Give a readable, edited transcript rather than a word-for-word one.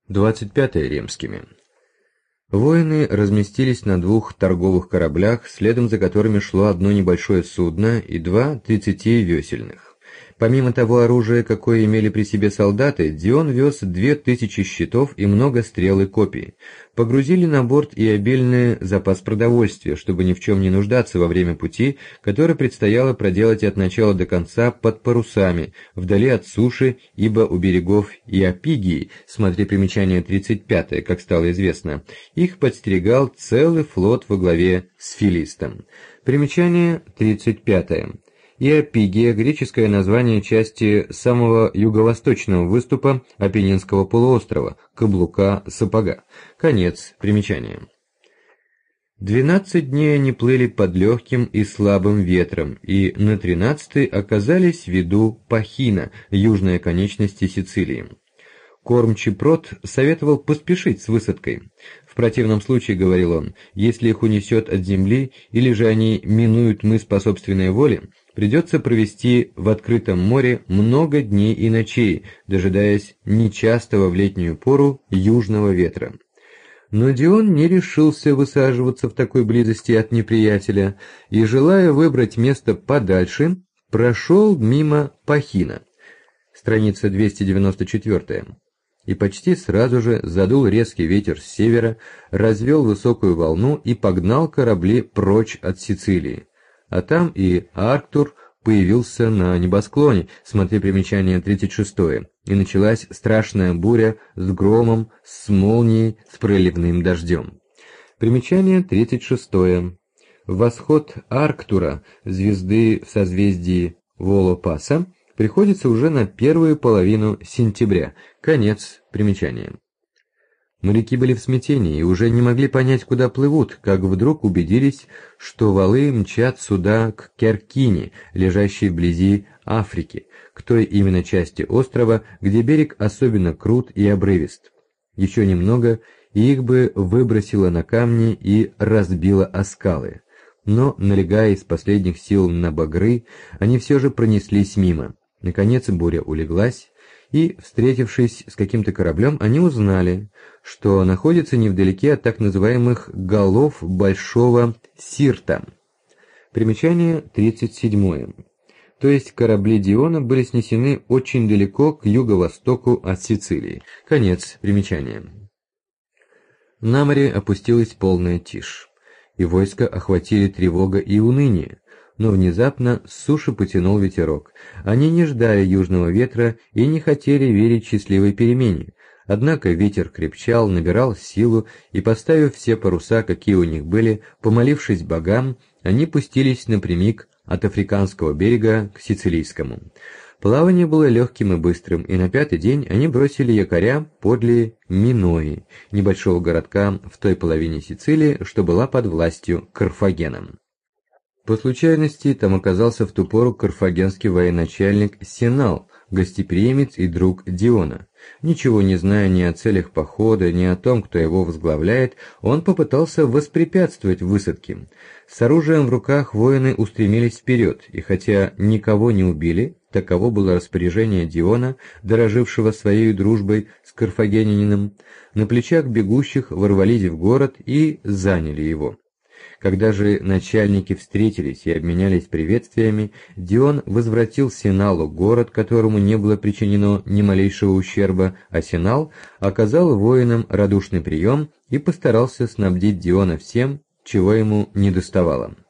25 римскими. Воины разместились на 2 торговых кораблях, следом за которыми шло одно небольшое судно и 2 30-весельных. Помимо того оружия, какое имели при себе солдаты, Дион вез 2000 щитов и много стрел и копий. Погрузили на борт и обильный запас продовольствия, чтобы ни в чем не нуждаться во время пути, который предстояло проделать от начала до конца под парусами, вдали от суши, ибо у берегов Иопигии, смотри примечание 35, как стало известно, их подстерегал целый флот во главе с Филистом. Примечание 35. Иопигия – греческое название части самого юго-восточного выступа Апеннинского полуострова, каблука сапога. Конец примечания. 12 дней они плыли под легким и слабым ветром, и на 13-й оказались в виду Пахина, южной оконечности Сицилии. Кормчий Прот советовал поспешить с высадкой. В противном случае, говорил он, если их унесет от земли, или же они минуют мыс по собственной воле, придется провести в открытом море много дней и ночей, дожидаясь нечастого в летнюю пору южного ветра. Но Дион не решился высаживаться в такой близости от неприятеля и, желая выбрать место подальше, прошел мимо Пахина. Страница 294. И почти сразу же задул резкий ветер с севера, развел высокую волну и погнал корабли прочь от Сицилии. А там и Арктур появился на небосклоне, смотри примечание 36, и началась страшная буря с громом, с молнией, с проливным дождем. Примечание 36. Восход Арктура, звезды в созвездии Волопаса, приходится уже на первую половину сентября. Конец примечания. Моряки были в смятении и уже не могли понять, куда плывут, как вдруг убедились, что валы мчат сюда к Керкине, лежащей вблизи Африки, к той именно части острова, где берег особенно крут и обрывист. Еще немного, и их бы выбросило на камни и разбило о скалы. Но, налегая из последних сил на багры, они все же пронеслись мимо. Наконец буря улеглась, и, встретившись с каким-то кораблем, они узнали, что находится невдалеке от так называемых «голов Большого Сирта». Примечание 37. То есть корабли Диона были снесены очень далеко к юго-востоку от Сицилии. Конец примечания. На море опустилась полная тишь, и войско охватили тревога и уныние. Но внезапно с суши потянул ветерок. Они не ждали южного ветра и не хотели верить счастливой перемене. Однако ветер крепчал, набирал силу, и, поставив все паруса, какие у них были, помолившись богам, они пустились напрямик от африканского берега к сицилийскому. Плавание было легким и быстрым, и на 5-й день они бросили якоря подле Минои, небольшого городка в той половине Сицилии, что была под властью Карфагена. По случайности там оказался в ту пору карфагенский военачальник Сенал, гостеприимец и друг Диона. Ничего не зная ни о целях похода, ни о том, кто его возглавляет, он попытался воспрепятствовать высадке. С оружием в руках воины устремились вперед, и хотя никого не убили, таково было распоряжение Диона, дорожившего своей дружбой с карфагенинином, на плечах бегущих ворвались в город и заняли его. Когда же начальники встретились и обменялись приветствиями, Дион возвратил Сеналу город, которому не было причинено ни малейшего ущерба, а Сенал оказал воинам радушный прием и постарался снабдить Диона всем, чего ему недоставало.